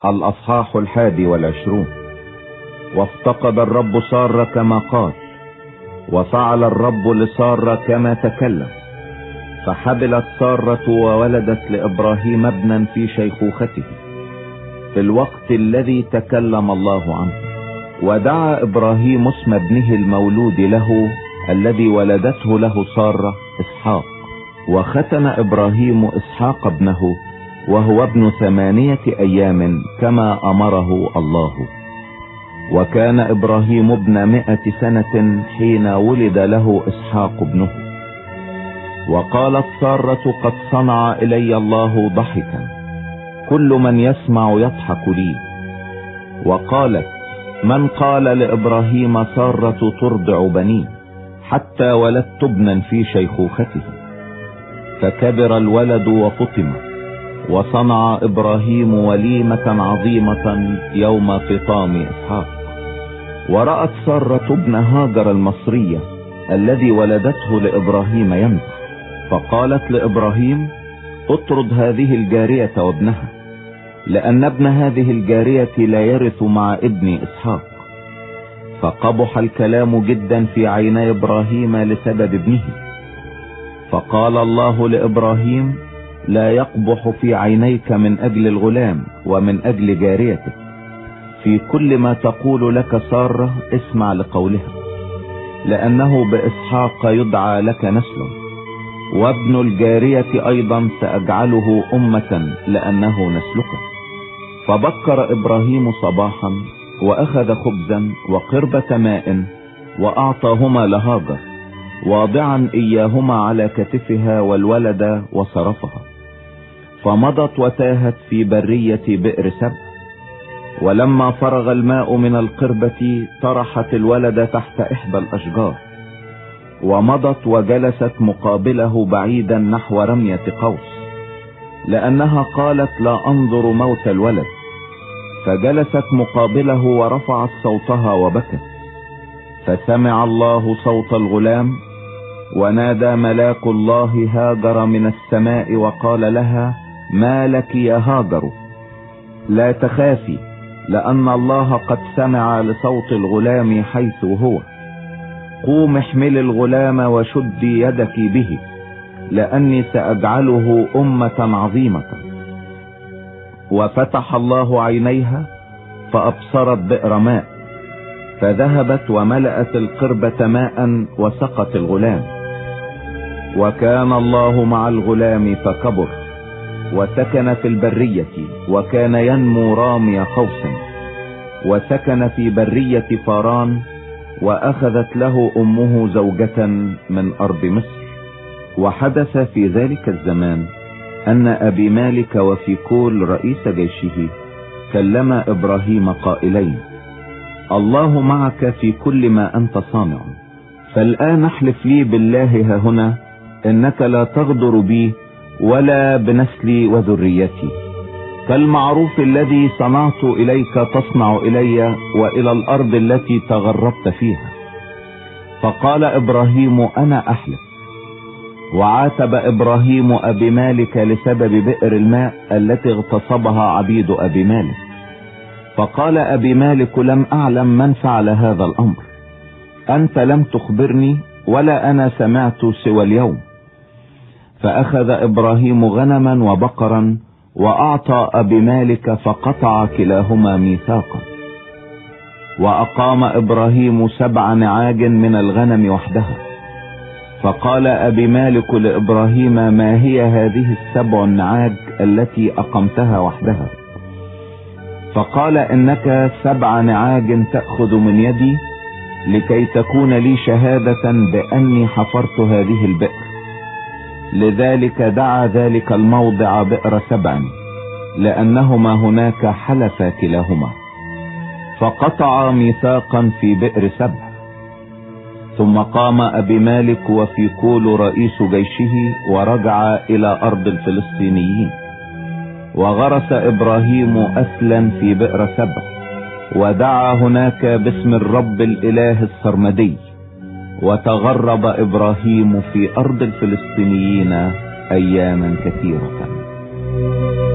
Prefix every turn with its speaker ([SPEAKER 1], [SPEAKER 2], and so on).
[SPEAKER 1] الأصحاح 21. وافتقد الرب سارة كما قال، وفعل الرب لسارة كما تكلم، فحبلت سارة وولدت لإبراهيم ابنا في شيخوخته في الوقت الذي تكلم الله عنه. ودعا إبراهيم اسم ابنه المولود له الذي ولدته له سارة إسحاق. وختن إبراهيم إسحاق ابنه وهو ابن 8 أيام كما أمره الله. وكان إبراهيم ابن 100 سنة حين ولد له إسحاق ابنه. وقالت سارة: قد صنع إلي الله ضحكا، كل من يسمع يضحك لي. وقالت: من قال لإبراهيم سارة ترضع بنين، حتى ولدت ابنا في شيخوخته. فكبر الولد وفطم، وصنع إبراهيم وليمة عظيمة يوم فطام إسحاق. ورأت سارة ابن هاجر المصرية الذي ولدته لإبراهيم يمزح، فقالت لإبراهيم: اطرد هذه الجارية وابنها، لأن ابن هذه الجارية لا يرث مع ابن إسحاق. فقبح الكلام جدا في عيني إبراهيم لسبب ابنه. فقال الله لإبراهيم: لا يقبح في عينيك من أجل الغلام ومن أجل جاريتك، في كل ما تقول لك سارة اسمع لقولها، لأنه بإسحاق يدعى لك نسل، وابن الجارية أيضا سأجعله أمة لأنه نسلك. فبكر إبراهيم صباحا وأخذ خبزا وقربة ماء وأعطاهما لهاجر، واضعا إياهما على كتفها والولد وصرفها. فمضت وتاهت في برية بئر سبع. ولما فرغ الماء من القربة طرحت الولد تحت إحدى الأشجار، ومضت وجلست مقابله بعيدا نحو رمية قوس، لأنها قالت: لا أنظر موت الولد. فجلست مقابله ورفعت صوتها وبكت. فسمع الله صوت الغلام، ونادى ملاك الله هاجر من السماء وقال لها: ما لك يا هاجر؟ لا تخافي، لأن الله قد سمع لصوت الغلام حيث هو. قوم احملي الغلام وشدي يدك به، لأني سأجعله أمة عظيمة. وفتح الله عينيها فأبصرت بئر ماء، فذهبت وملأت القربة ماء وسقت الغلام. وكان الله مع الغلام فكبر، وسكن في البرية، وكان ينمو رامي قوس. وسكن في برية فاران، وأخذت له أمه زوجة من أرض مصر. وحدث في ذلك الزمان أن أبي مالك وفيكول رئيس جيشه كلم إبراهيم قائلين: الله معك في كل ما أنت صانع، فالآن احلف لي بالله هنا إنك لا تغدر بي ولا بنسلي وذريتي، كالمعروف الذي صنعت إليك تصنع إلي وإلى الأرض التي تغربت فيها. فقال إبراهيم: أنا أحلف. وعاتب إبراهيم أبي مالك لسبب بئر الماء التي اغتصبها عبيد أبي مالك. فقال أبي مالك: لم أعلم من فعل هذا الأمر، أنت لم تخبرني ولا أنا سمعت سوى اليوم. فأخذ إبراهيم غنما وبقرا وأعطى أبي مالك، فقطع كلاهما ميثاقا. وأقام إبراهيم 7 نعاج من الغنم وحدها. فقال أبي مالك لإبراهيم: ما هي هذه 7 نعاج التي أقمتها وحدها؟ فقال: إنك 7 نعاج تأخذ من يدي، لكي تكون لي شهادة بأني حفرت هذه البئر. لذلك دعا ذلك الموضع بئر 7، لأنهما هناك حلفا كلاهما. فقطع ميثاقا في بئر 7. ثم قام أبي مالك وفيكول رئيس جيشه ورجع إلى أرض الفلسطينيين. وغرس إبراهيم أسلا في بئر 7، ودعا هناك باسم الرب الإله السرمدي. وتغرب إبراهيم في أرض الفلسطينيين أياما كثيرة.